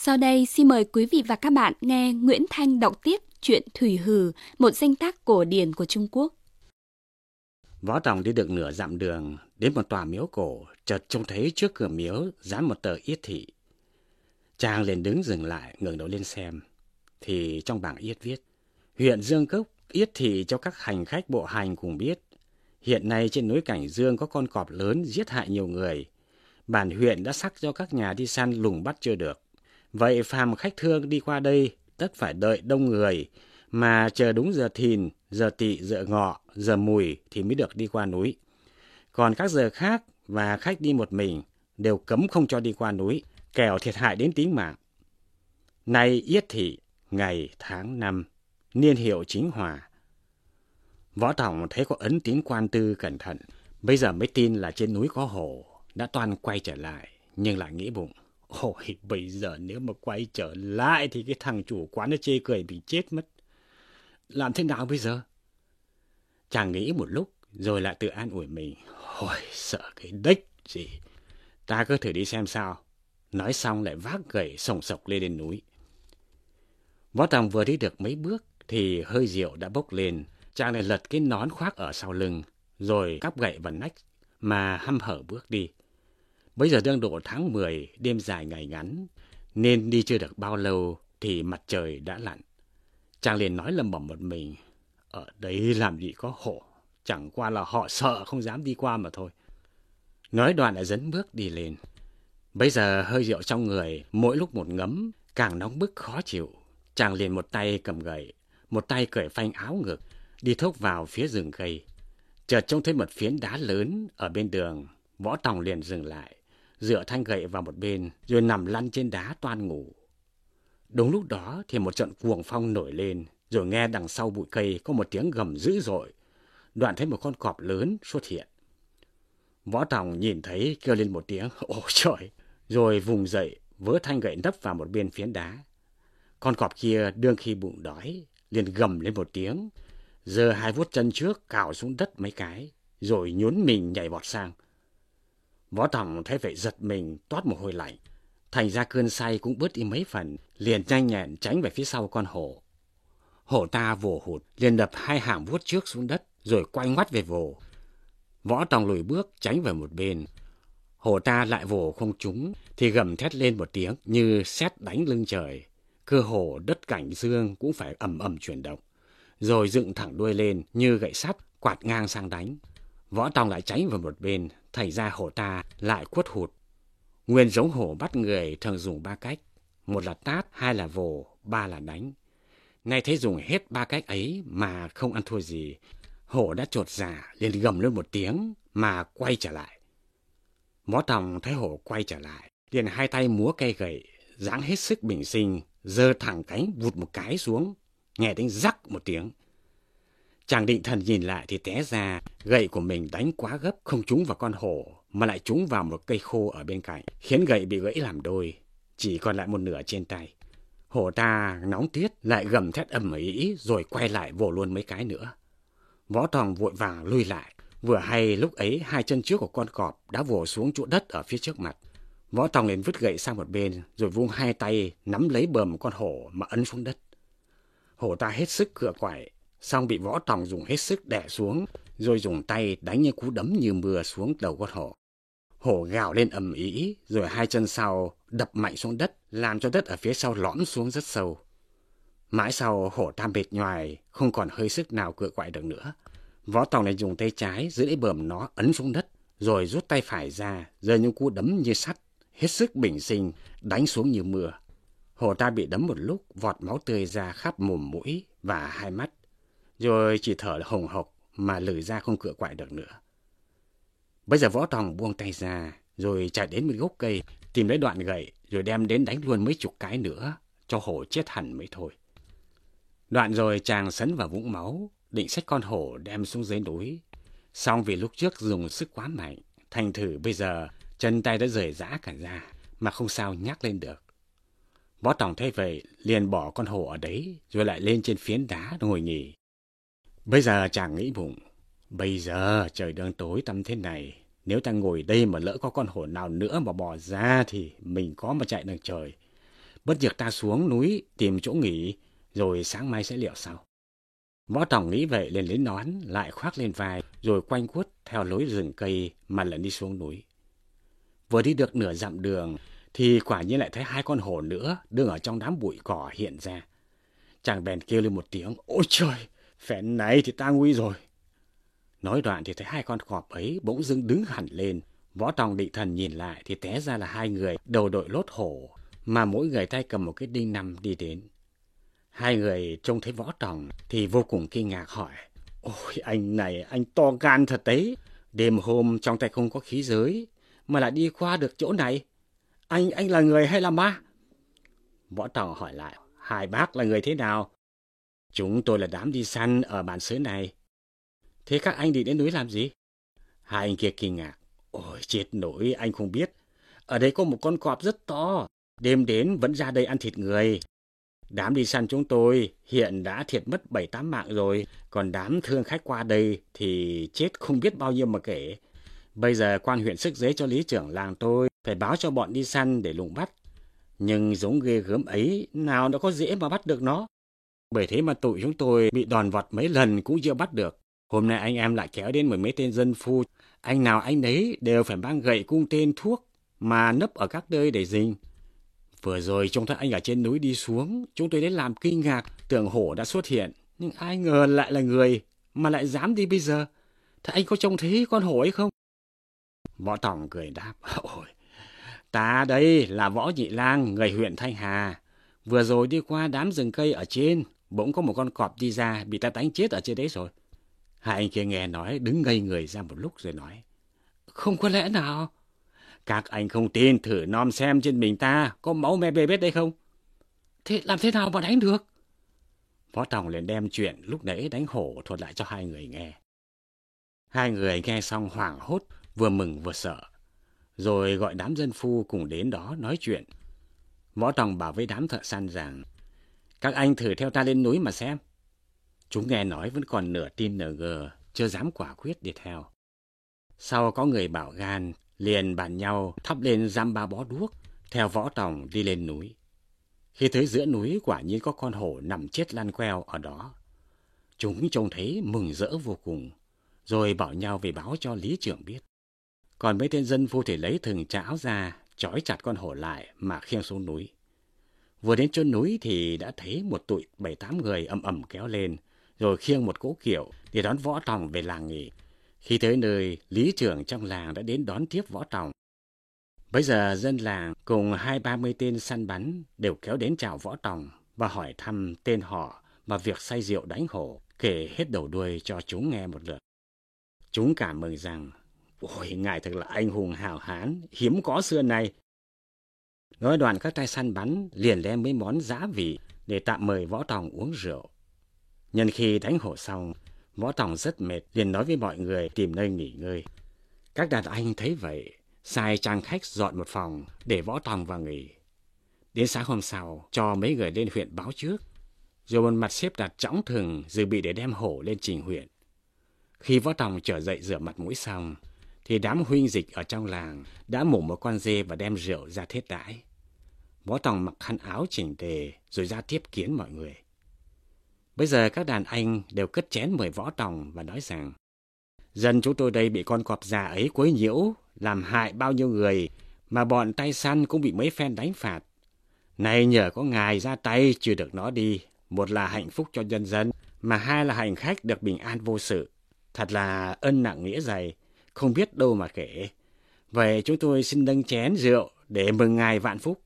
Sau đây xin mời quý vị và các bạn nghe Nguyễn Thanh đọc tiếp truyện Thủy Hử, một danh tác cổ điển của Trung Quốc. Võ Tòng đi được nửa dặm đường, đến một tòa miếu cổ, chợt trông thấy trước cửa miếu dán một tờ yết thị. Chàng liền đứng dừng lại, ngẩng đầu lên xem, thì trong bảng yết viết: huyện Dương Cốc yết thị cho các hành khách bộ hành cùng biết. Hiện nay trên núi Cảnh Dương có con cọp lớn giết hại nhiều người. Bản huyện đã sắc cho các nhà đi săn lùng bắt chưa được. Vậy phàm khách thương đi qua đây tất phải đợi đông người, mà chờ đúng giờ thìn, giờ tỵ, giờ ngọ, giờ mùi thì mới được đi qua núi. Còn các giờ khác và khách đi một mình đều cấm không cho đi qua núi, kẻo thiệt hại đến tính mạng. Nay yết thị, ngày tháng năm, niên hiệu Chính Hòa. Võ Tòng thấy có ấn tín quan tư cẩn thận, bây giờ mới tin là trên núi có hổ, đã toan quay trở lại, nhưng lại nghĩ bụng: ôi, bây giờ nếu mà quay trở lại thì cái thằng chủ quán nó chê cười bị chết mất. Làm thế nào bây giờ? Chàng nghĩ một lúc, rồi lại tự an ủi mình: ôi, sợ cái đếch gì. Ta cứ thử đi xem sao. Nói xong lại vác gậy sồng sộc lên đến núi. Võ Tòng vừa đi được mấy bước thì hơi rượu đã bốc lên. Chàng lại lật cái nón khoác ở sau lưng, rồi cắp gậy vào nách mà hăm hở bước đi. Bây giờ đang độ tháng 10, đêm dài ngày ngắn, nên đi chưa được bao lâu thì mặt trời đã lặn. Chàng liền nói lẩm bẩm một mình: ở đấy làm gì có hổ, chẳng qua là họ sợ không dám đi qua mà thôi. Nói đoạn lại dấn bước đi lên. Bây giờ hơi rượu trong người mỗi lúc một ngấm, càng nóng bức khó chịu. Chàng liền một tay cầm gậy, một tay cởi phanh áo ngực, đi thốc vào phía rừng cây. Chợt trông thấy một phiến đá lớn ở bên đường. Võ Tòng liền dừng lại, dựa thanh gậy vào một bên, rồi nằm lăn trên đá toan ngủ. Đúng lúc đó thì một trận cuồng phong nổi lên, rồi nghe đằng sau bụi cây có một tiếng gầm dữ dội. Đoạn thấy một con cọp lớn xuất hiện. Võ Tòng nhìn thấy kêu lên một tiếng: ôi trời! Rồi vùng dậy, vớ thanh gậy nấp vào một bên phiến đá. Con cọp kia đương khi bụng đói, liền gầm lên một tiếng, giơ hai vuốt chân trước cào xuống đất mấy cái, rồi nhún mình nhảy vọt sang. Võ Tòng thấy vậy giật mình, toát mồ hôi lạnh. Thành ra cơn say cũng bớt đi mấy phần, liền nhanh nhẹn tránh về phía sau con hổ. Hổ ta vồ hụt, liền đập hai hàm vuốt trước xuống đất, rồi quay ngoắt về vồ. Võ Tòng lùi bước tránh về một bên. Hổ ta lại vồ không trúng, thì gầm thét lên một tiếng như sét đánh lưng trời. Cơ hồ đất Cảnh Dương cũng phải ầm ầm chuyển động, rồi dựng thẳng đuôi lên như gậy sắt quạt ngang sang đánh. Võ Tòng lại tránh vào một bên, thành ra hổ ta lại quất hụt. Nguyên giống hổ bắt người thường dùng ba cách: một là tát, hai là vồ, ba là đánh. Nay thấy dùng hết ba cách ấy mà không ăn thua gì, hổ đã chột dạ liền gầm lên một tiếng mà quay trở lại. Võ Tòng thấy hổ quay trở lại, liền hai tay múa cây gậy, dáng hết sức bình sinh, giơ thẳng cánh vụt một cái xuống, nghe tiếng rắc một tiếng. Chàng định thần nhìn lại thì té ra gậy của mình đánh quá gấp, không trúng vào con hổ mà lại trúng vào một cây khô ở bên cạnh, khiến gậy bị gãy làm đôi, chỉ còn lại một nửa trên tay. Hổ ta nóng tiết lại gầm thét ầm ĩ, rồi quay lại vồ luôn mấy cái nữa. Võ Tòng vội vàng lui lại, vừa hay lúc ấy hai chân trước của con cọp đã vồ xuống chỗ đất ở phía trước mặt. Võ Tòng liền vứt gậy sang một bên, rồi vung hai tay nắm lấy bờm con hổ mà ấn xuống đất. Hổ ta hết sức cựa quậy, xong bị Võ Tòng dùng hết sức đè xuống, rồi dùng tay đánh những cú đấm như mưa xuống đầu con hổ. Hổ gào lên ầm ĩ, rồi hai chân sau đập mạnh xuống đất, làm cho đất ở phía sau lõm xuống rất sâu. Mãi sau hổ ta mệt nhoài, không còn hơi sức nào cựa quậy được nữa. Võ Tòng lại dùng tay trái giữ lấy bờm nó ấn xuống đất, rồi rút tay phải ra, giơ những cú đấm như sắt, hết sức bình sinh, đánh xuống như mưa. Hổ ta bị đấm một lúc, vọt máu tươi ra khắp mồm mũi và hai mắt, rồi chỉ thở hồng hộc mà lử ra không cựa quậy được nữa. Bây giờ Võ Tòng buông tay ra, rồi chạy đến một gốc cây, tìm lấy đoạn gậy, rồi đem đến đánh luôn mấy chục cái nữa, cho hổ chết hẳn mới thôi. Đoạn rồi chàng sấn vào vũng máu, định xách con hổ đem xuống dưới núi. Xong vì lúc trước dùng sức quá mạnh, thành thử bây giờ chân tay đã rời rã cả ra, mà không sao nhắc lên được. Võ Tòng thấy vậy, liền bỏ con hổ ở đấy, rồi lại lên trên phiến đá ngồi nghỉ. Bây giờ chàng nghĩ bụng: bây giờ trời đang tối tăm thế này, nếu ta ngồi đây mà lỡ có con hổ nào nữa mà bò ra thì mình có mà chạy đường trời. Bất diệt ta xuống núi tìm chỗ nghỉ, rồi sáng mai sẽ liệu sau. Võ Tòng nghĩ vậy liền lấy nón lại khoác lên vai, rồi quanh quất theo lối rừng cây mà lần đi xuống núi. Vừa đi được nửa dặm đường thì quả nhiên lại thấy 2 con hổ nữa đứng ở trong đám bụi cỏ hiện ra. Chàng bèn kêu lên một tiếng: "Ôi trời, phen này thì ta nguy rồi." Nói đoạn thì thấy 2 con cọp ấy bỗng dưng đứng hẳn lên. Võ Tòng định thần nhìn lại thì té ra là 2 người đầu đội lốt hổ, mà mỗi người tay cầm một cái đinh năm đi đến. 2 người trông thấy Võ Tòng thì vô cùng kinh ngạc hỏi: "Ôi anh này, anh to gan thật đấy. Đêm hôm trong tay không có khí giới mà lại đi qua được chỗ này. Anh là người hay là ma?" Võ Tòng hỏi lại: "Hai bác là người thế nào?" "Chúng tôi là đám đi săn ở bản xứ này." "Thế các anh đi đến núi làm gì?" 2 anh kia kinh ngạc: "Ôi chết nổi, anh không biết. Ở đây có một con cọp rất to, đêm đến vẫn ra đây ăn thịt người. Đám đi săn chúng tôi hiện đã thiệt mất 7-8 mạng rồi, còn đám thương khách qua đây thì chết không biết bao nhiêu mà kể. Bây giờ quan huyện sức giấy cho lý trưởng làng tôi phải báo cho bọn đi săn để lùng bắt. Nhưng giống ghê gớm ấy, nào đã có dễ mà bắt được nó. Bởi thế mà tụi chúng tôi bị đòn vọt mấy lần cũng chưa bắt được. Hôm nay anh em lại kéo đến 10 mấy tên dân phu. Anh nào anh đấy đều phải mang gậy cung tên thuốc mà nấp ở các nơi để rình. Vừa rồi trông thấy anh ở trên núi đi xuống, chúng tôi đến làm kinh ngạc, tưởng hổ đã xuất hiện. Nhưng ai ngờ lại là người, mà lại dám đi bây giờ. Thế anh có trông thấy con hổ ấy không?" Võ Tòng cười đáp: "Ôi, ta đây là Võ Nhị Lang, người huyện Thanh Hà. Vừa rồi đi qua đám rừng cây ở trên, bỗng có một con cọp đi ra, bị ta đánh chết ở trên đấy rồi." 2 anh kia nghe nói đứng ngây người ra một lúc rồi nói: "Không có lẽ nào?" "Các anh không tin, thử nom xem trên mình ta có máu me bê bết đây không?" "Thế làm thế nào mà đánh được?" Võ Tòng liền đem chuyện lúc nãy đánh hổ thuật lại cho 2 người nghe. 2 người nghe xong hoảng hốt, vừa mừng vừa sợ, rồi gọi đám dân phu cùng đến đó nói chuyện. Võ Tòng bảo với đám thợ săn rằng: "Các anh thử theo ta lên núi mà xem." Chúng nghe nói vẫn còn nửa tin nửa ngờ, chưa dám quả quyết đi theo. Sau có người bảo gan, liền bàn nhau thắp lên dăm 3 bó đuốc, theo Võ Tòng đi lên núi. Khi tới giữa núi quả nhiên có con hổ nằm chết lăn queo ở đó. Chúng trông thấy mừng rỡ vô cùng, rồi bảo nhau về báo cho lý trưởng biết. Còn mấy tên dân phu thì lấy thừng chảo ra, trói chặt con hổ lại mà khiêng xuống núi. Vừa đến chân núi thì đã thấy một tụi 7-8 người ầm ầm kéo lên, rồi khiêng một cỗ kiệu để đón Võ Tòng về làng nghỉ. Khi tới nơi, lý trưởng trong làng đã đến đón tiếp Võ Tòng. Bây giờ dân làng cùng 20-30 tên săn bắn đều kéo đến chào Võ Tòng và hỏi thăm tên họ và việc say rượu đánh hổ, kể hết đầu đuôi cho chúng nghe một lượt. Chúng cảm mừng rằng: "Ôi, ngài thật là anh hùng hào hán, hiếm có xưa này." Nói đoạn các tay săn bắn liền đem mấy món giá vị để tạm mời Võ Tòng uống rượu. Nhân khi đánh hổ xong, Võ Tòng rất mệt, liền nói với mọi người tìm nơi nghỉ ngơi. Các đàn anh thấy vậy, sai trang khách dọn một phòng để Võ Tòng vào nghỉ. Đến sáng hôm sau, cho mấy người lên huyện báo trước, rồi một mặt xếp đặt trõng thừng dự bị để đem hổ lên trình huyện. Khi Võ Tòng trở dậy rửa mặt mũi xong, thì đám huynh dịch ở trong làng đã mổ một con dê và đem rượu ra thiết đãi. Võ Tòng mặc khăn áo chỉnh tề rồi ra tiếp kiến mọi người. Bây giờ các đàn anh đều cất chén mời Võ Tòng và nói rằng: "Dân chúng tôi đây bị con cọp già ấy quấy nhiễu, làm hại bao nhiêu người, mà bọn tay săn cũng bị mấy phen đánh phạt. Nay nhờ có ngài ra tay trừ được nó đi, một là hạnh phúc cho nhân dân, mà hai là hành khách được bình an vô sự. Thật là ân nặng nghĩa dày, không biết đâu mà kể. Vậy chúng tôi xin nâng chén rượu để mừng ngài vạn phúc."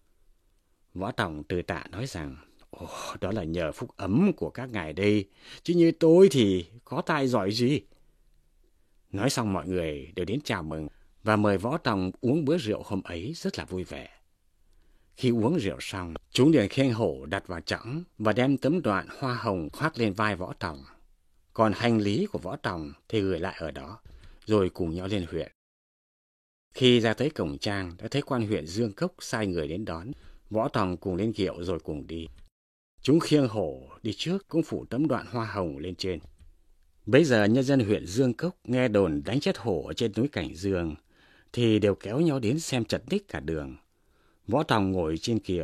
Võ Tòng từ tạ nói rằng: "Ồ, đó là nhờ phúc ấm của các ngài đây, chứ như tôi thì có tài giỏi gì." Nói xong mọi người đều đến chào mừng và mời Võ Tòng uống bữa rượu hôm ấy rất là vui vẻ. Khi uống rượu xong, chúng liền khiêng hổ đặt vào chõng và đem tấm đoạn hoa hồng khoác lên vai Võ Tòng. Còn hành lý của Võ Tòng thì gửi lại ở đó, rồi cùng nhau lên huyện. Khi ra tới cổng trang, đã thấy quan huyện Dương Cốc sai người đến đón. Võ Tòng cùng lên kiệu rồi cùng đi. Chúng khiêng hổ đi trước cũng phủ tấm đoạn hoa hồng lên trên. Bấy giờ nhân dân huyện Dương Cốc nghe đồn đánh chết hổ ở trên núi Cảnh Dương thì đều kéo nhau đến xem chật ních cả đường. Võ Tòng ngồi trên kiệu,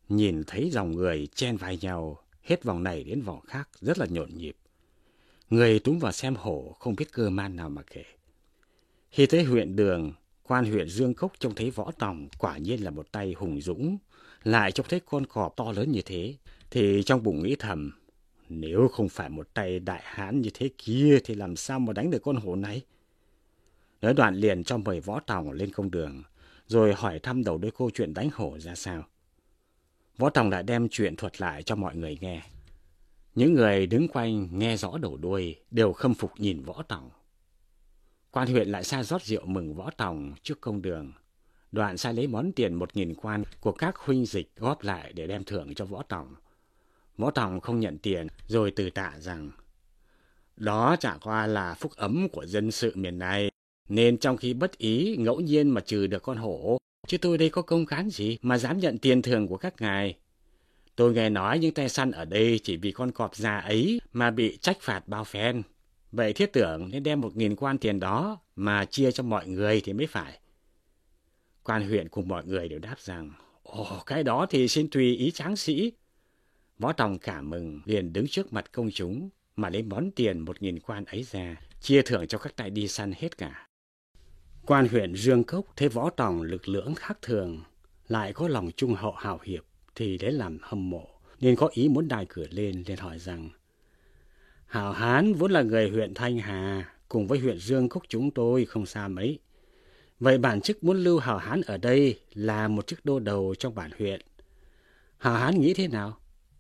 nhìn thấy dòng người chen vai nhau, hết vòng này đến vòng khác rất là nhộn nhịp. Người túm vào xem hổ không biết cơ man nào mà kể. Khi tới huyện Đường, quan huyện Dương Cốc trông thấy Võ Tòng quả nhiên là một tay hùng dũng, lại trông thấy con cọp to lớn như thế, thì trong bụng nghĩ thầm, nếu không phải một tay đại hán như thế kia thì làm sao mà đánh được con hổ này. Nói đoạn liền cho mời Võ Tòng lên công đường, rồi hỏi thăm đầu đuôi câu chuyện đánh hổ ra sao. Võ Tòng lại đem chuyện thuật lại cho mọi người nghe. Những người đứng quanh nghe rõ đầu đuôi đều khâm phục nhìn Võ Tòng. Quan huyện lại sai rót rượu mừng Võ Tòng trước công đường. Đoạn sai lấy món tiền 1.000 quan của các huynh dịch góp lại để đem thưởng cho Võ Tòng. Võ Tòng không nhận tiền, rồi từ tạ rằng, đó chả qua là phúc ấm của dân sự miền này, nên trong khi bất ý ngẫu nhiên mà trừ được con hổ, chứ tôi đây có công cán gì mà dám nhận tiền thưởng của các ngài. Tôi nghe nói những tay săn ở đây chỉ vì con cọp già ấy mà bị trách phạt bao phen. Vậy thiết tưởng nên đem 1.000 quan tiền đó mà chia cho mọi người thì mới phải. Quan huyện cùng mọi người đều đáp rằng, cái đó thì xin tùy ý tráng sĩ. Võ Tòng cảm mừng, liền đứng trước mặt công chúng mà lấy món tiền 1.000 quan ấy ra, chia thưởng cho các tay đi săn hết cả. Quan huyện Dương Cốc thấy Võ Tòng lực lưỡng khác thường, lại có lòng trung hậu hào hiệp, thì lấy làm hâm mộ, nên có ý muốn đài cử lên, liền hỏi rằng, hảo hán vốn là người huyện Thanh Hà, cùng với huyện Dương Cốc chúng tôi không xa mấy. Vậy bản chức muốn lưu hảo hán ở đây là một chức đô đầu trong bản huyện. Hảo hán nghĩ thế nào?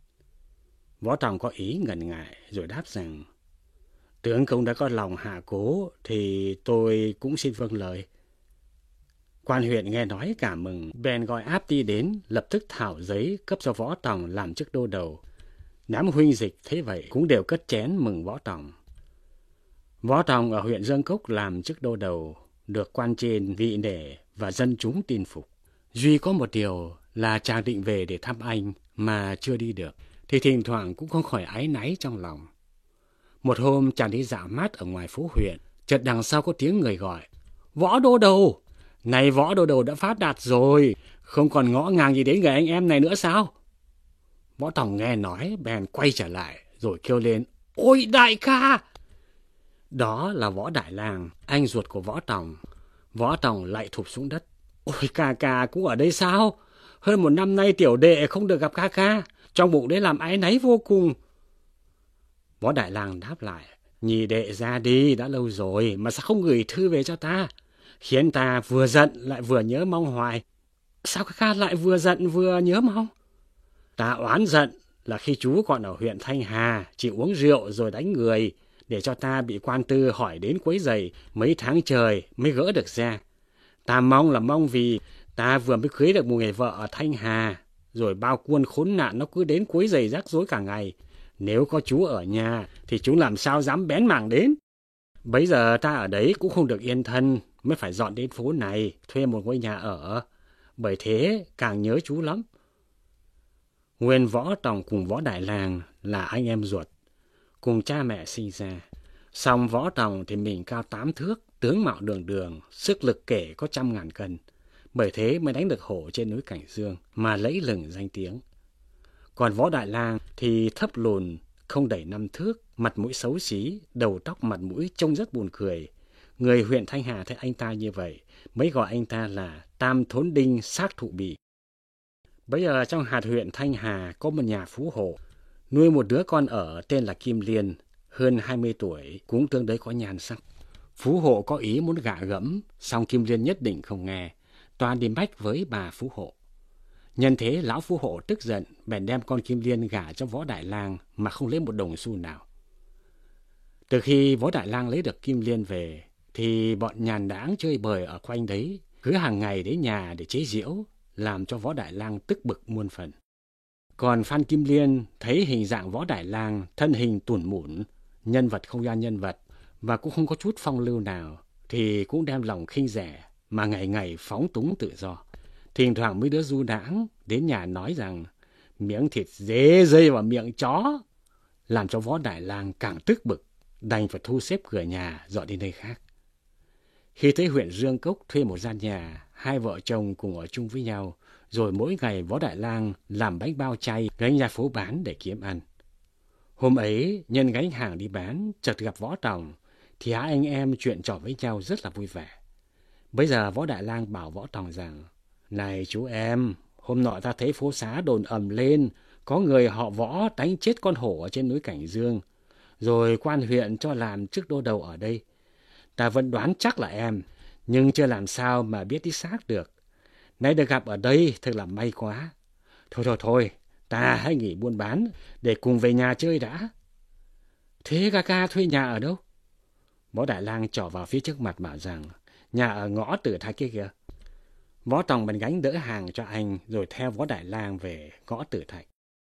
Võ Tòng có ý ngần ngại rồi đáp rằng, tướng công đã có lòng hạ cố thì tôi cũng xin vâng lời. Quan huyện nghe nói cảm mừng, bèn gọi áp ti đến, lập tức thảo giấy cấp cho Võ Tòng làm chức đô đầu. Đám huynh dịch thế vậy cũng đều cất chén mừng Võ Tòng. Võ Tòng ở huyện Dương Cốc làm chức đô đầu, được quan trên vị nể và dân chúng tin phục. Duy có một điều là chàng định về để thăm anh mà chưa đi được, thì thỉnh thoảng cũng không khỏi áy náy trong lòng. Một hôm chàng đi dạo mát ở ngoài phố huyện, chợt đằng sau có tiếng người gọi, Võ đô đầu! Này Võ đô đầu đã phát đạt rồi, không còn ngõ ngàng gì đến người anh em này nữa sao? Võ Tòng nghe nói bèn quay trở lại rồi kêu lên, ôi đại ca! Đó là Võ Đại Lang, anh ruột của Võ Tòng. Võ Tòng lại thụp xuống đất. Ôi ca cũng ở đây sao? Hơn 1 năm nay tiểu đệ không được gặp ca, trong bụng đấy làm áy náy vô cùng. Võ Đại Lang đáp lại, nhị đệ ra đi đã lâu rồi mà sao không gửi thư về cho ta, khiến ta vừa giận lại vừa nhớ mong hoài. Sao ca lại vừa giận vừa nhớ mong? Ta oán giận là khi chú còn ở huyện Thanh Hà chỉ uống rượu rồi đánh người, để cho ta bị quan tư hỏi đến quấy rầy mấy tháng trời mới gỡ được ra. Ta mong vì ta vừa mới cưới được một người vợ ở Thanh Hà, rồi bao quân khốn nạn nó cứ đến quấy rầy rắc rối cả ngày. Nếu có chú ở nhà thì chúng làm sao dám bén mảng đến. Bấy giờ ta ở đấy cũng không được yên thân, mới phải dọn đến phố này thuê một ngôi nhà ở. Bởi thế càng nhớ chú lắm. Nguyên Võ Tòng cùng Võ Đại Lang là anh em ruột, cùng cha mẹ sinh ra. Song Võ Tòng thì mình cao 8 thước, tướng mạo đường đường, sức lực kể có 100.000 cân. Bởi thế mới đánh được hổ trên núi Cảnh Dương mà lẫy lừng danh tiếng. Còn Võ Đại Lang thì thấp lùn, không đầy 5 thước, mặt mũi xấu xí, đầu tóc mặt mũi trông rất buồn cười. Người huyện Thanh Hà thấy anh ta như vậy, mới gọi anh ta là Tam Thốn Đinh Sát Thụ Bì. Bây giờ trong hạt huyện Thanh Hà có một nhà phú hộ, nuôi một đứa con ở tên là Kim Liên, hơn 20 tuổi, cũng tương đối có nhan sắc. Phú hộ có ý muốn gả gẫm, song Kim Liên nhất định không nghe, toàn đi bách với bà phú hộ. Nhân thế lão phú hộ tức giận, bèn đem con Kim Liên gả cho Võ Đại Lang mà không lấy một đồng xu nào. Từ khi Võ Đại Lang lấy được Kim Liên về, thì bọn nhàn đãng chơi bời ở quanh đấy, cứ hàng ngày đến nhà để chế giễu, làm cho Võ Đại Lang tức bực muôn phần. Còn Phan Kim Liên thấy hình dạng Võ Đại Lang thân hình tủn mủn, nhân vật không ra nhân vật, và cũng không có chút phong lưu nào, thì cũng đem lòng khinh rẻ mà ngày ngày phóng túng tự do. Thỉnh thoảng mấy đứa du đãng đến nhà nói rằng miếng thịt dế rơi vào miệng chó, làm cho Võ Đại Lang càng tức bực, đành phải thu xếp cửa nhà dọn đi nơi khác. Khi tới huyện Dương Cốc thuê một gian nhà, hai vợ chồng cùng ở chung với nhau, rồi mỗi ngày Võ Đại Lang làm bánh bao chay gánh ra phố bán để kiếm ăn. Hôm ấy, nhân gánh hàng đi bán, chợt gặp Võ Tòng, thì hai anh em chuyện trò với nhau rất là vui vẻ. Bây giờ Võ Đại Lang bảo Võ Tòng rằng, này chú em, hôm nọ ta thấy phố xá đồn ầm lên, có người họ Võ đánh chết con hổ ở trên núi Cảnh Dương, rồi quan huyện cho làm chức đô đầu ở đây. Ta vẫn đoán chắc là em, nhưng chưa làm sao mà biết đích xác được. Nay được gặp ở đây thật là may quá. Thôi, ta hãy nghỉ buôn bán để cùng về nhà chơi đã. Thế ca thuê nhà ở đâu? Võ Đại Lang trỏ vào phía trước mặt bảo rằng, nhà ở ngõ Tử Thạch kia kìa. Võ Tòng bèn gánh đỡ hàng cho anh rồi theo Võ Đại Lang về ngõ Tử Thạch.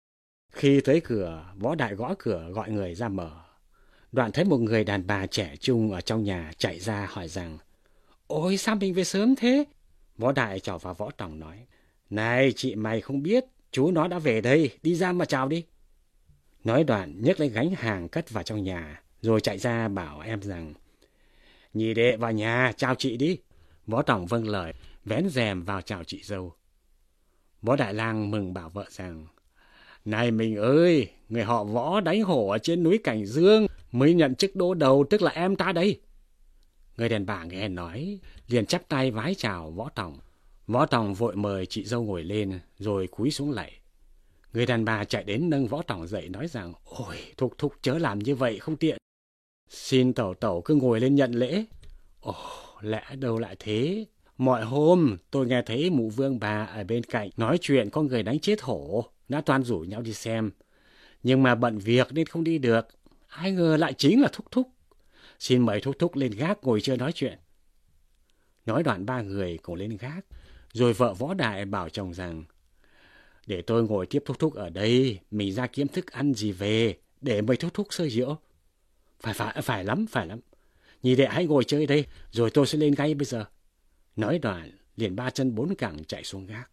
Khi tới cửa, Võ Đại gõ cửa gọi người ra mở. Đoạn thấy một người đàn bà trẻ trung ở trong nhà chạy ra hỏi rằng, ôi sao mình về sớm thế? Võ Đại trỏ vào Võ Tòng nói, này chị mày không biết, chú nó đã về đây, đi ra mà chào đi. Nói đoạn nhấc lấy gánh hàng cất vào trong nhà, rồi chạy ra bảo em rằng, nhị đệ vào nhà chào chị đi. Võ Tòng vâng lời, vén rèm vào chào chị dâu. Võ Đại Lang mừng bảo vợ rằng, này mình ơi, người họ Võ đánh hổ ở trên núi Cảnh Dương mới nhận chức đô đầu, tức là em ta đây. Người đàn bà nghe nói, liền chắp tay vái chào Võ Tòng. Võ Tòng vội mời chị dâu ngồi lên, rồi cúi xuống lạy. Người đàn bà chạy đến nâng Võ Tòng dậy nói rằng, ôi, thúc chớ làm như vậy không tiện. Xin tẩu cứ ngồi lên nhận lễ. Ồ, lẽ đâu lại thế? Mọi hôm tôi nghe thấy mụ Vương bà ở bên cạnh nói chuyện có người đánh chết hổ, đã toan rủ nhau đi xem. Nhưng mà bận việc nên không đi được. Ai ngờ lại chính là thúc. Xin mời thúc lên gác ngồi chơi nói chuyện. Nói đoạn ba người cùng lên gác, rồi vợ Võ Đại bảo chồng rằng, để tôi ngồi tiếp thúc ở đây, mình ra kiếm thức ăn gì về, để mời thúc sơi rượu. Phải lắm. Nhị đệ hãy ngồi chơi đây, rồi tôi sẽ lên ngay bây giờ. Nói đoạn, liền ba chân bốn cẳng chạy xuống gác.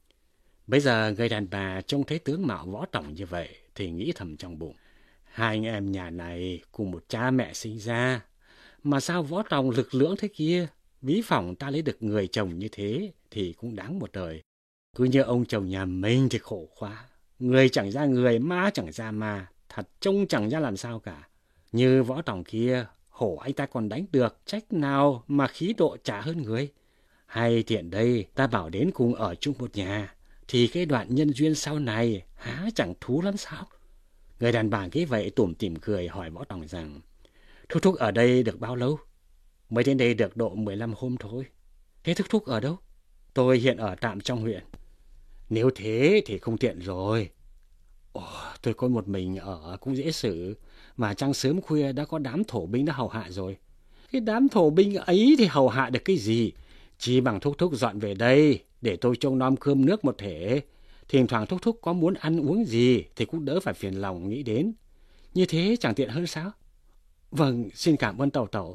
Bây giờ người đàn bà trông thấy tướng mạo Võ Tòng như vậy, thì nghĩ thầm trong bụng, hai anh em nhà này cùng một cha mẹ sinh ra, mà sao Võ Tòng lực lưỡng thế kia? Ví phỏng ta lấy được người chồng như thế thì cũng đáng một đời. Cứ như ông chồng nhà mình thì khổ quá. Người chẳng ra người, ma chẳng ra ma, thật trông chẳng ra làm sao cả. Như Võ Tòng kia, hổ anh ta còn đánh được, trách nào mà khí độ chả hơn người. Hay tiện đây ta bảo đến cùng ở chung một nhà, thì cái đoạn nhân duyên sau này há chẳng thú lắm sao? Người đàn bà nghĩ vậy tủm tỉm cười hỏi Võ Tòng rằng, thúc ở đây được bao lâu? Mới đến đây được độ 15 hôm thôi. Thế thúc ở đâu? Tôi hiện ở tạm trong huyện. Nếu thế thì không tiện rồi. Ồ, tôi có một mình ở cũng dễ xử, mà trăng sớm khuya đã có đám thổ binh đã hầu hạ rồi. Cái đám thổ binh ấy thì hầu hạ được cái gì? Chỉ bằng thúc dọn về đây, để tôi trông nom cơm nước một thể. Thỉnh thoảng thúc có muốn ăn uống gì thì cũng đỡ phải phiền lòng nghĩ đến. Như thế chẳng tiện hơn sao? Vâng, xin cảm ơn tẩu.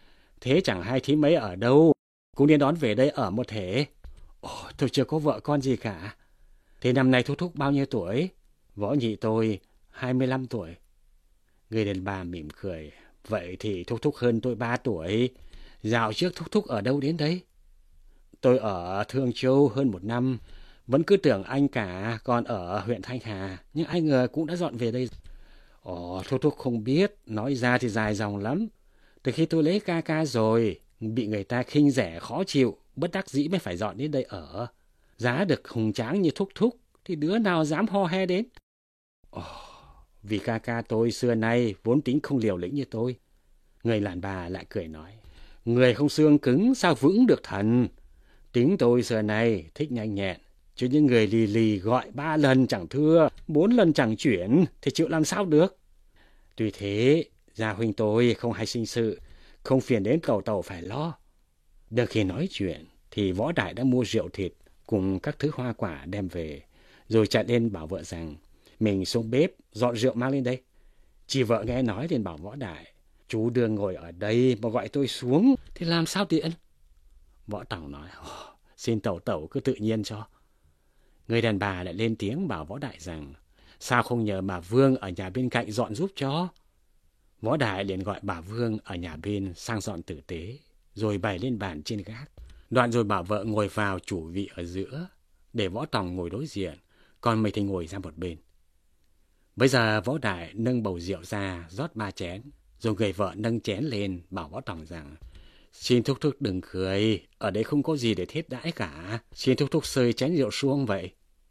Thế chẳng hay thím mấy ở đâu, cũng nên đón về đây ở một thể. Ồ, tôi chưa có vợ con gì cả. Thế năm nay thúc bao nhiêu tuổi? Võ nhị tôi 25 tuổi. Người đàn bà mỉm cười. Vậy thì thúc hơn tôi 3 tuổi. Dạo trước thúc ở đâu đến đây? Tôi ở Thương Châu hơn 1 năm. Vẫn cứ tưởng anh cả còn ở huyện Thanh Hà, nhưng ai ngờ cũng đã dọn về đây. Ồ, thúc không biết, nói ra thì dài dòng lắm. Từ khi tôi lấy ca rồi, bị người ta khinh rẻ khó chịu, bất đắc dĩ mới phải dọn đến đây ở. Giá được hùng tráng như thúc, thì đứa nào dám ho he đến. Ồ, vì ca tôi xưa nay vốn tính không liều lĩnh như tôi. Người làn bà lại cười nói, người không xương cứng sao vững được thần. Tính tôi xưa nay thích nhanh nhẹn, chứ những người lì gọi 3 lần chẳng thưa, 4 lần chẳng chuyển thì chịu làm sao được. Tuy thế, gia huynh tôi không hay sinh sự, không phiền đến tẩu phải lo. Được khi nói chuyện thì Võ Đại đã mua rượu thịt cùng các thứ hoa quả đem về, rồi chạy lên bảo vợ rằng mình xuống bếp dọn rượu mang lên đây. Chị vợ nghe nói liền bảo Võ Đại, chú đừng ngồi ở đây mà gọi tôi xuống thì làm sao tiện. Võ Tòng nói, xin tẩu cứ tự nhiên cho. Người đàn bà lại lên tiếng bảo Võ Đại rằng, sao không nhờ bà Vương ở nhà bên cạnh dọn giúp cho. Võ Đại liền gọi bà Vương ở nhà bên sang dọn tử tế, rồi bày lên bàn trên gác. Đoạn rồi bảo vợ ngồi vào chủ vị ở giữa. để Võ Tòng ngồi đối diện, còn mình thì ngồi ra một bên. Bây giờ Võ Đại nâng bầu rượu ra, rót 3 chén, rồi người vợ nâng chén lên, bảo Võ Tòng rằng: Xin thúc thúc đừng cười, ở đây không có gì để thiết đãi cả, xin thúc thúc xơi chén rượu xuống vậy.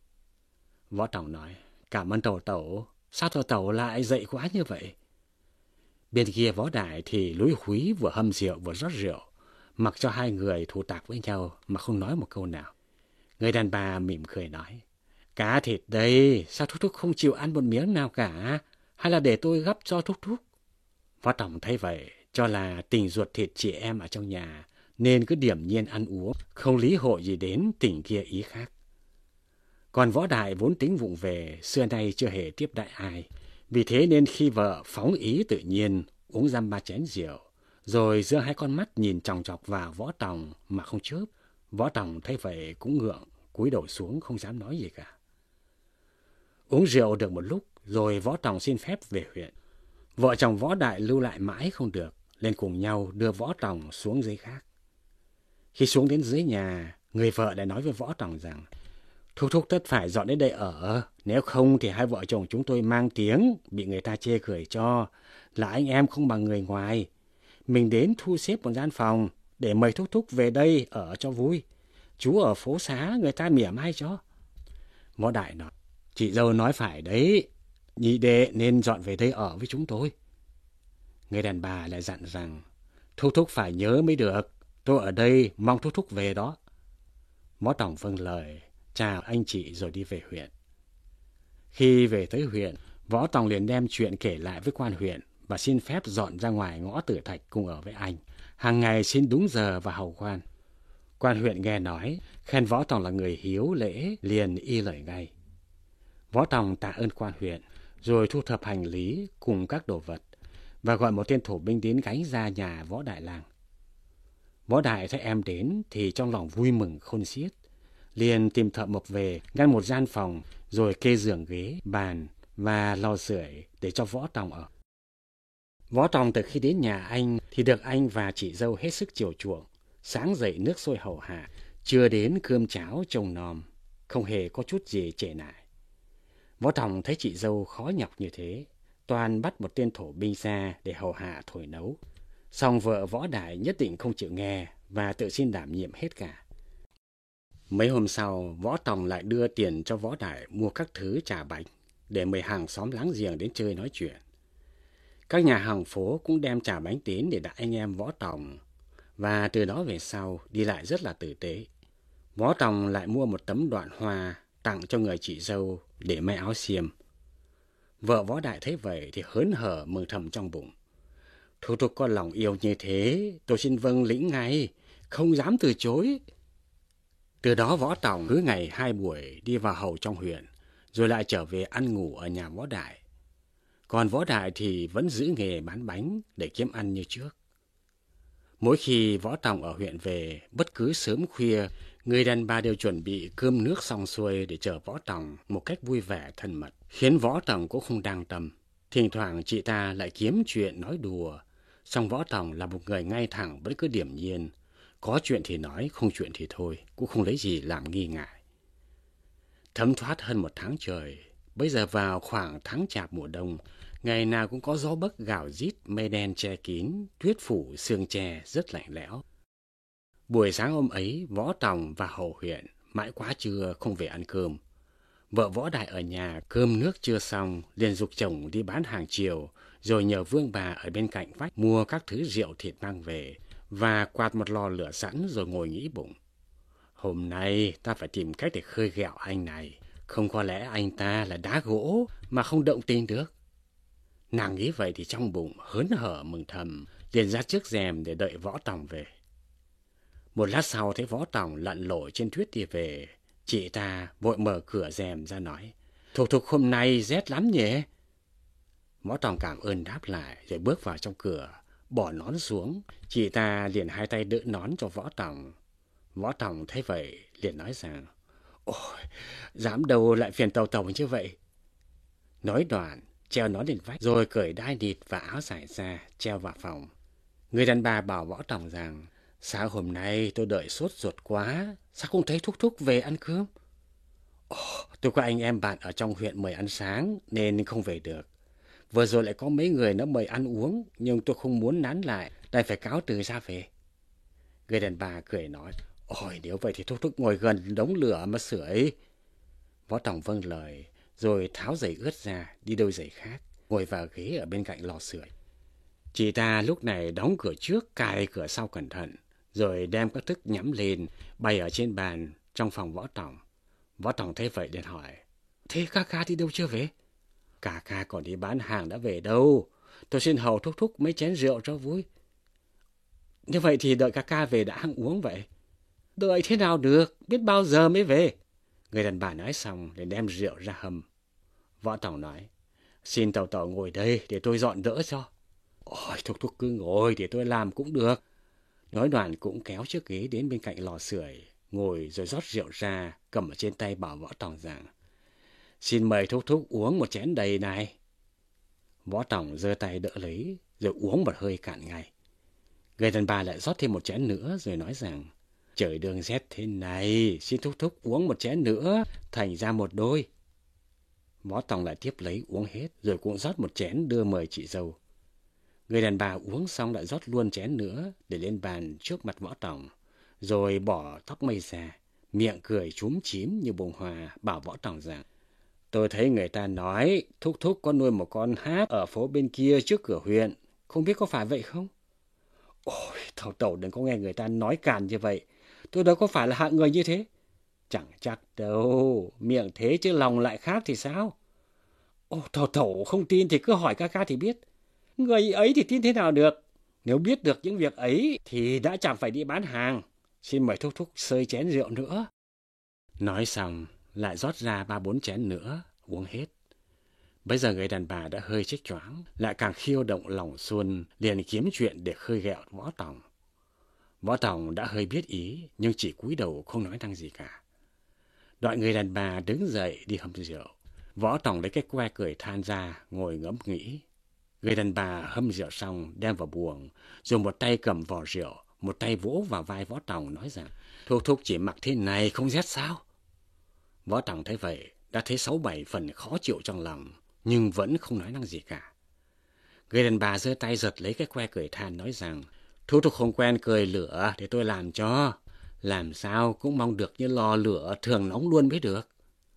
Võ Tòng nói: Cảm ơn tẩu tẩu, sao tẩu lại dậy quá như vậy? Bên kia Võ Đại thì lúi húi vừa hâm rượu vừa rót rượu, mặc cho hai người thủ tạc với nhau mà không nói một câu nào. Người đàn bà mỉm cười nói: Cá thịt đây, sao thúc thúc không chịu ăn một miếng nào cả, hay là để tôi gắp cho thúc thúc? Võ Tòng thấy vậy, cho là tình ruột thịt chị em ở trong nhà, nên cứ điềm nhiên ăn uống, không lý hội gì đến tình kia ý khác. Còn Võ Đại vốn tính vụng về, xưa nay chưa hề tiếp đãi ai. Vì thế nên khi vợ phóng ý tự nhiên, uống dăm 3 chén rượu, rồi giơ 2 con mắt nhìn chòng chọc vào Võ Tòng mà không chớp. Võ Tòng thấy vậy cũng ngượng, cúi đầu xuống không dám nói gì cả. Uống rượu được một lúc, rồi Võ Tòng xin phép về huyện. Vợ chồng Võ Đại lưu lại mãi không được, nên cùng nhau đưa Võ Tòng xuống dưới khác. Khi xuống đến dưới nhà, người vợ lại nói với Võ Tòng rằng: Thúc thúc tất phải dọn đến đây ở, nếu không thì hai vợ chồng chúng tôi mang tiếng, bị người ta chê cười cho, là anh em không bằng người ngoài. Mình đến thu xếp một gian phòng, để mời thúc thúc về đây ở cho vui. Chú ở phố xá người ta mỉa mai cho. Võ Đại nói: Chị dâu nói phải đấy, nhị đệ nên dọn về đây ở với chúng tôi. Người đàn bà lại dặn rằng: Thúc thúc phải nhớ mới được, tôi ở đây mong thúc thúc về đó. Võ Tòng vâng lời, chào anh chị rồi đi về huyện. Khi về tới huyện, Võ Tòng liền đem chuyện kể lại với quan huyện và xin phép dọn ra ngoài ngõ Tử Thạch cùng ở với anh. Hàng ngày xin đúng giờ và hầu quan. Quan huyện nghe nói, khen Võ Tòng là người hiếu lễ, liền y lời ngay. Võ Tòng tạ ơn quan huyện, rồi thu thập hành lý cùng các đồ vật và gọi một tên thổ binh đến gánh ra nhà Võ Đại Lang. Võ Đại thấy em đến thì trong lòng vui mừng khôn xiết, liền tìm thợ mộc về ngăn một gian phòng, rồi kê giường ghế, bàn và lò sưởi để cho Võ Tòng ở. Võ Tòng từ khi đến nhà anh thì được anh và chị dâu hết sức chiều chuộng, sáng dậy nước sôi hầu hạ, trưa đến cơm cháo trông nom, không hề có chút gì trễ nải. Võ Tòng thấy chị dâu khó nhọc như thế, toàn bắt một tên thổ binh ra để hầu hạ thổi nấu. Song vợ Võ Đại nhất định không chịu nghe và tự xin đảm nhiệm hết cả. Mấy hôm sau, Võ Tòng lại đưa tiền cho Võ Đại mua các thứ trà bánh để mời hàng xóm láng giềng đến chơi nói chuyện. Các nhà hàng phố cũng đem trà bánh đến để đãi anh em Võ Tòng, và từ đó về sau đi lại rất là tử tế. Võ Tòng lại mua một tấm đoạn hoa tặng cho người chị dâu để may áo xiêm. Vợ Võ Đại thấy vậy thì hớn hở mừng thầm trong bụng: Thúc thúc có lòng yêu như thế, tôi xin vâng lĩnh ngay, không dám từ chối. Từ đó Võ Tòng cứ ngày 2 buổi đi vào hầu trong huyện, rồi lại trở về ăn ngủ ở nhà Võ Đại. Còn Võ Đại thì vẫn giữ nghề bán bánh để kiếm ăn như trước. Mỗi khi Võ Tòng ở huyện về, bất cứ sớm khuya, người đàn bà đều chuẩn bị cơm nước xong xuôi để chờ Võ Tòng một cách vui vẻ thân mật, khiến Võ Tòng cũng không đang tâm. Thỉnh thoảng chị ta lại kiếm chuyện nói đùa, song Võ Tòng là một người ngay thẳng vẫn cứ điềm nhiên, có chuyện thì nói, không chuyện thì thôi, cũng không lấy gì làm nghi ngại. Thấm thoát hơn 1 tháng trời, bây giờ vào khoảng tháng chạp mùa đông, ngày nào cũng có gió bấc gào rít, mây đen che kín, tuyết phủ sương che rất lạnh lẽo. Buổi sáng hôm ấy, Võ Tòng và hầu huyện mãi quá trưa không về ăn cơm. Vợ Võ Đại ở nhà cơm nước chưa xong, liền giục chồng đi bán hàng chiều, rồi nhờ Vương bà ở bên cạnh vách mua các thứ rượu thịt mang về và quạt một lò lửa sẵn, rồi ngồi nghĩ bụng: Hôm nay ta phải tìm cách để khơi ghẹo anh này, không có lẽ anh ta là đá gỗ mà không động tình được. Nàng nghĩ vậy thì trong bụng hớn hở mừng thầm, liền ra trước rèm để đợi Võ Tòng về. Một lát sau thấy Võ Tòng lặn lội trên tuyết đi về, chị ta vội mở cửa rèm ra nói: Thục thục hôm nay rét lắm nhỉ? Võ Tòng cảm ơn đáp lại rồi bước vào trong cửa, bỏ nón xuống. Chị ta liền 2 tay đỡ nón cho Võ Tòng. Võ Tòng thấy vậy liền nói rằng: Ôi, dám đâu lại phiền tàu như vậy. Nói đoạn, treo nón lên vách, rồi cởi đai nịt và áo dài ra, treo vào phòng. Người đàn bà bảo Võ Tòng rằng: Sao hôm nay tôi đợi sốt ruột quá, sao không thấy thúc thúc về ăn cơm? Tôi có anh em bạn ở trong huyện mời ăn sáng nên không về được. Vừa rồi lại có mấy người nó mời ăn uống, nhưng tôi không muốn nán lại, đành phải cáo từ ra về. Người đàn bà cười nói, ôi nếu vậy thì thúc thúc ngồi gần đống lửa mà sưởi. Võ Tòng vâng lời, rồi tháo giày ướt ra, đi đôi giày khác, ngồi vào ghế ở bên cạnh lò sưởi. Chị ta lúc này đóng cửa trước, cài cửa sau cẩn thận, rồi đem các thức nhắm lên, bày ở trên bàn trong phòng Võ Tòng. Võ Tòng thấy vậy liền hỏi, thế ca ca đi đâu chưa về? Ca ca còn đi bán hàng đã về đâu. Tôi xin hầu thúc thúc mấy chén rượu cho vui. Như vậy thì đợi ca ca về đã ăn uống vậy. Đợi thế nào được, biết bao giờ mới về. Người đàn bà nói xong liền đem rượu ra hầm. Võ Tòng nói, xin tàu tàu ngồi đây để tôi dọn đỡ cho. Ôi thúc thúc cứ ngồi để tôi làm cũng được. Nói đoạn cũng kéo chiếc ghế đến bên cạnh lò sưởi, ngồi rồi rót rượu ra, cầm ở trên tay bảo Võ Tòng rằng, xin mời thúc thúc uống một chén đầy này. Võ Tòng giơ tay đỡ lấy, rồi uống một hơi cạn ngay. Người đàn bà lại rót thêm một chén nữa rồi nói rằng, trời đường rét thế này, xin thúc thúc uống một chén nữa, thành ra một đôi. Võ Tòng lại tiếp lấy uống hết, rồi cũng rót một chén đưa mời chị dâu. Người đàn bà uống xong lại rót luôn chén nữa để lên bàn trước mặt Võ Tòng, rồi bỏ tóc mây ra, miệng cười chúm chím như bông hoa, bảo Võ Tòng rằng, tôi thấy người ta nói thúc thúc có nuôi một con hát ở phố bên kia trước cửa huyện, không biết có phải vậy không? Ôi, thầu tẩu đừng có nghe người ta nói càn như vậy, tôi đâu có phải là hạng người như thế. Chẳng chắc đâu, miệng thế chứ lòng lại khác thì sao? Ồ, thầu tẩu không tin thì cứ hỏi ca ca thì biết. Người ấy thì tin thế nào được? Nếu biết được những việc ấy thì đã chẳng phải đi bán hàng. Xin mời thúc thúc xơi chén rượu nữa. Nói xong, lại rót ra 3-4 chén nữa, uống hết. Bây giờ người đàn bà đã hơi chích choáng, lại càng khiêu động lòng xuân, liền kiếm chuyện để khơi ghẹo Võ Tòng. Võ Tòng đã hơi biết ý, nhưng chỉ cúi đầu không nói năng gì cả. Đoạn người đàn bà đứng dậy đi hâm rượu. Võ Tòng lấy cái que cười than ra, ngồi ngẫm nghĩ. Người đàn bà hâm rượu xong đem vào buồng, rồi một tay cầm vò rượu, một tay vỗ vào vai Võ Tòng nói rằng, thúc thúc chỉ mặc thế này không rét sao? Võ Tòng thấy vậy, đã thấy 6-7 phần khó chịu trong lòng, nhưng vẫn không nói năng gì cả. Người đàn bà giơ tay giật lấy cái que cười than nói rằng, thúc thúc không quen cười lửa để tôi làm cho. Làm sao cũng mong được như lò lửa thường nóng luôn mới được.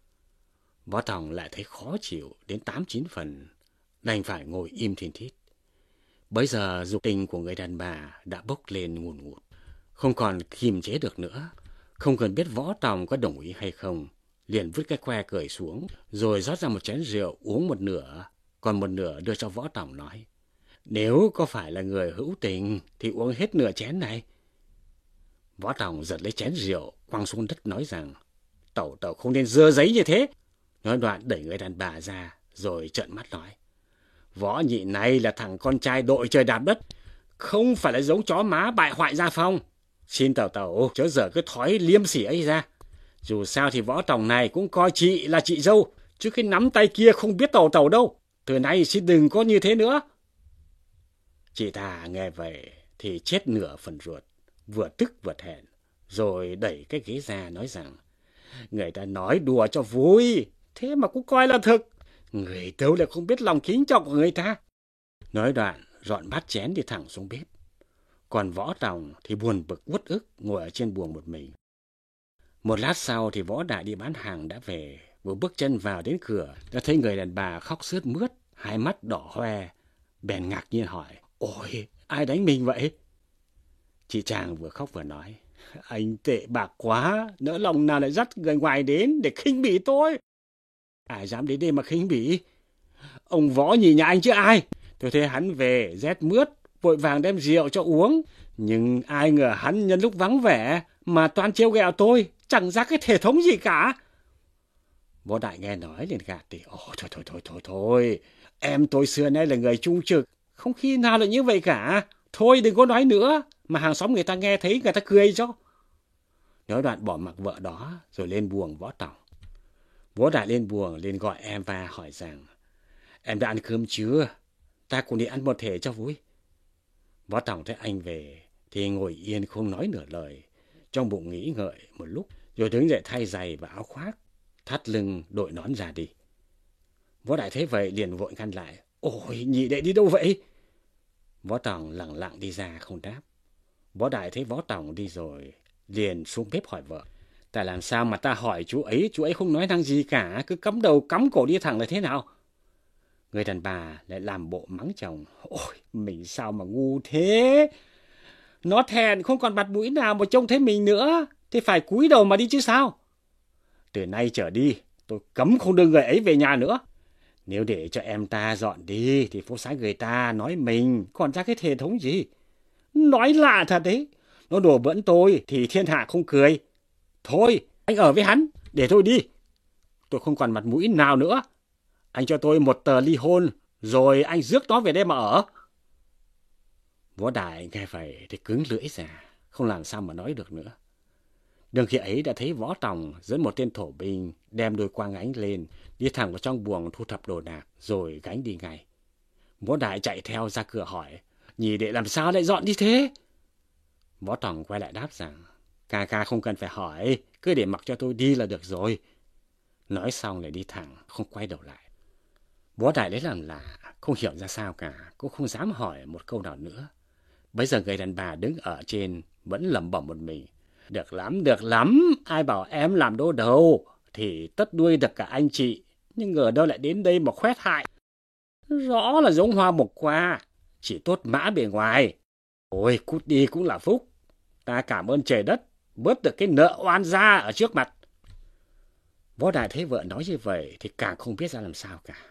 Võ Tòng lại thấy khó chịu đến 8-9 phần, đành phải ngồi im thìn thít. Bấy giờ dục tình của người đàn bà đã bốc lên ngùn ngụt, không còn kiềm chế được nữa. Không cần biết Võ Tòng có đồng ý hay không, liền vứt cái que cười xuống, rồi rót ra một chén rượu uống một nửa, còn một nửa đưa cho Võ Tòng nói, nếu có phải là người hữu tình thì uống hết nửa chén này. Võ Tòng giật lấy chén rượu quăng xuống đất nói rằng, tẩu tẩu không nên dơ giấy như thế. Nói đoạn đẩy người đàn bà ra, rồi trợn mắt nói, Võ nhị này là thằng con trai đội trời đạp đất, không phải là giống chó má bại hoại gia phong. Xin tẩu tẩu chớ dở cái thói liêm sỉ ấy ra. Dù sao thì Võ Tòng này cũng coi chị là chị dâu, chứ cái nắm tay kia không biết tẩu tẩu đâu. Từ nay xin đừng có như thế nữa. Chị ta nghe vậy thì chết nửa phần ruột, vừa tức vừa thẹn, rồi đẩy cái ghế ra nói rằng, người ta nói đùa cho vui, thế mà cũng coi là thực. Người đâu lại không biết lòng kính trọng của người ta. Nói đoạn dọn bát chén đi thẳng xuống bếp. Còn Võ Tòng thì buồn bực uất ức ngồi ở trên buồng một mình. Một lát sau thì Võ Đại đi bán hàng đã về, vừa bước chân vào đến cửa đã thấy người đàn bà khóc sướt mướt, hai mắt đỏ hoe, bèn ngạc nhiên hỏi, ôi ai đánh mình vậy? Chị chàng vừa khóc vừa nói, anh tệ bạc quá, nỡ lòng nào lại dắt người ngoài đến để khinh bỉ tôi. Ai dám đến đây mà khinh bỉ? Ông Võ nhì nhà anh chứ ai? Tôi thấy hắn về rét mướt, vội vàng đem rượu cho uống. Nhưng ai ngờ hắn nhân lúc vắng vẻ mà toàn trêu ghẹo tôi, chẳng ra cái thể thống gì cả. Võ Đại nghe nói liền gạt đi. Ồ, thôi, em tôi xưa nay là người trung trực, không khi nào lại như vậy cả. Thôi đừng có nói nữa, mà hàng xóm người ta nghe thấy người ta cười cho. Nói đoạn bỏ mặc vợ đó rồi lên buồng Võ Tòng. Võ Đại lên buồng liền gọi em và hỏi rằng, em đã ăn cơm chưa? Ta cùng đi ăn một thể cho vui. Võ Tòng thấy anh về thì ngồi yên không nói nửa lời, trong bụng nghĩ ngợi một lúc, rồi đứng dậy thay giày và áo khoác, thắt lưng đội nón ra đi. Võ Đại thấy vậy liền vội ngăn lại. Ôi, nhị đệ đi đâu vậy? Võ Tòng lẳng lặng đi ra không đáp. Võ Đại thấy Võ Tòng đi rồi, liền xuống bếp hỏi vợ. Ta làm sao mà ta hỏi chú ấy không nói năng gì cả, cứ cắm đầu cắm cổ đi thẳng là thế nào? Người đàn bà lại làm bộ mắng chồng. Ôi, mình sao mà ngu thế? Nó thẹn không còn mặt mũi nào mà trông thấy mình nữa, thì phải cúi đầu mà đi chứ sao? Từ nay trở đi, tôi cấm không đưa người ấy về nhà nữa. Nếu để cho em ta dọn đi, thì phố xá người ta nói mình còn ra cái thể thống gì. Nói lạ thật đấy, nó đùa bỡn tôi thì thiên hạ không cười. Thôi, anh ở với hắn, để tôi đi. Tôi không còn mặt mũi nào nữa. Anh cho tôi một tờ ly hôn, rồi anh rước nó về đây mà ở. Võ Đại nghe vậy thì cứng lưỡi ra, không làm sao mà nói được nữa. Đường khi ấy đã thấy Võ Tòng dẫn một tên thổ binh đem đôi quang gánh lên, đi thẳng vào trong buồng thu thập đồ đạc, rồi gánh đi ngay. Võ Đại chạy theo ra cửa hỏi, nhị đệ làm sao lại dọn đi thế? Võ Tòng quay lại đáp rằng, ca không cần phải hỏi, cứ để mặc cho tôi đi là được rồi. Nói xong lại đi thẳng, không quay đầu lại. Võ Đại lấy làm lạ, không hiểu ra sao cả, cũng không dám hỏi một câu nào nữa. Bây giờ người đàn bà đứng ở trên vẫn lẩm bẩm một mình. Được lắm, ai bảo em làm đô đầu, thì tất đuôi được cả anh chị, nhưng ngờ đâu lại đến đây mà khoét hại. Rõ là giống hoa mộc qua, chỉ tốt mã bề ngoài. Ôi, cút đi cũng là phúc. Ta cảm ơn trời đất, bớt được cái nợ oan gia ở trước mặt. Võ Đại thấy vợ nói như vậy thì càng không biết ra làm sao cả.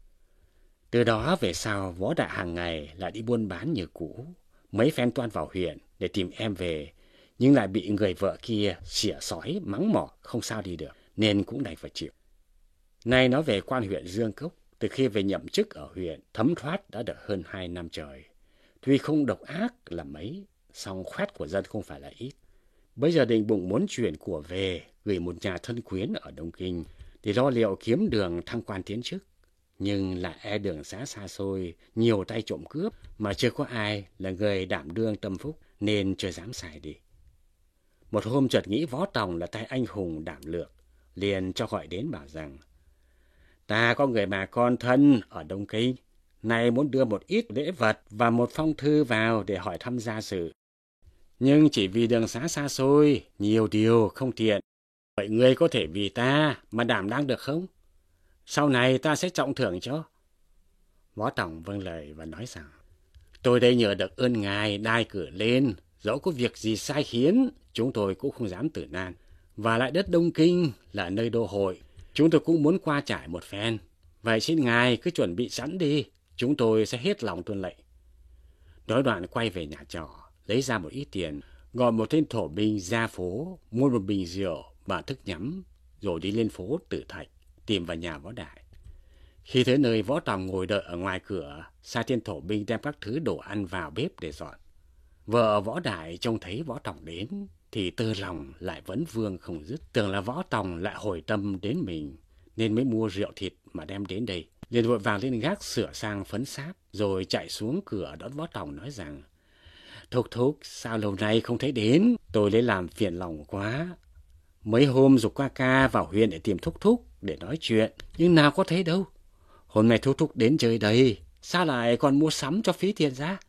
Từ đó về sau, Võ Đại hàng ngày lại đi buôn bán như cũ. Mấy phen toan vào huyện để tìm em về, nhưng lại bị người vợ kia xỉa xói mắng mỏ không sao đi được, nên cũng đành phải chịu. Nay nói về quan huyện Dương Cốc, từ khi về nhậm chức ở huyện, thấm thoát đã được hơn 2 năm trời. Tuy không độc ác là mấy, song khoét của dân không phải là ít. Bây giờ định bụng muốn chuyển của về, gửi một nhà thân quyến ở Đông Kinh, để lo liệu kiếm đường thăng quan tiến chức. Nhưng lại e đường xá xa xôi, nhiều tay trộm cướp, mà chưa có ai là người đảm đương tâm phúc, nên chưa dám xài đi. Một hôm chợt nghĩ Võ Tòng là tay anh hùng đảm lược, liền cho gọi đến bảo rằng, ta có người bà con thân ở Đông Kinh, nay muốn đưa một ít lễ vật và một phong thư vào để hỏi thăm gia sự. Nhưng chỉ vì đường xá xa xôi, nhiều điều không tiện. Vậy ngươi có thể vì ta mà đảm đang được không? Sau này ta sẽ trọng thưởng cho. Võ Tòng vâng lời và nói rằng, tôi đây nhờ được ơn ngài đai cử lên, dẫu có việc gì sai khiến, chúng tôi cũng không dám tử nan. Và lại đất Đông Kinh là nơi đô hội, chúng tôi cũng muốn qua trải một phen. Vậy xin ngài cứ chuẩn bị sẵn đi, chúng tôi sẽ hết lòng tuân lệnh. Nói đoạn quay về nhà trọ, lấy ra một ít tiền, gọi một tên thổ binh ra phố, mua một bình rượu và thức nhắm, rồi đi lên phố Tử Thạch, tìm vào nhà Võ Đại. Khi tới nơi, Võ Tòng ngồi đợi ở ngoài cửa, sai tên thổ binh đem các thứ đồ ăn vào bếp để dọn. Vợ Võ Đại trông thấy Võ Tòng đến, thì tơ lòng lại vẫn vương không dứt, tưởng là Võ Tòng lại hồi tâm đến mình, nên mới mua rượu thịt mà đem đến đây. Liền vội vàng lên gác sửa sang phấn sáp, rồi chạy xuống cửa đón Võ Tòng nói rằng, Thúc, sao lâu nay không thấy đến, tôi lấy làm phiền lòng quá. Mấy hôm giục ca vào huyện để tìm Thúc để nói chuyện, nhưng nào có thấy đâu. Hôm nay Thúc đến chơi đây, sao lại còn mua sắm cho phí tiền ra?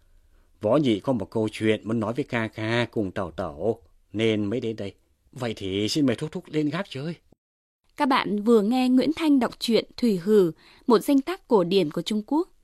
Võ nhị có một câu chuyện muốn nói với ca cùng Tẩu, nên mới đến đây. Vậy thì xin mời Thúc lên gác chơi. Các bạn vừa nghe Nguyễn Thanh đọc truyện Thủy Hử, một danh tác cổ điển của Trung Quốc.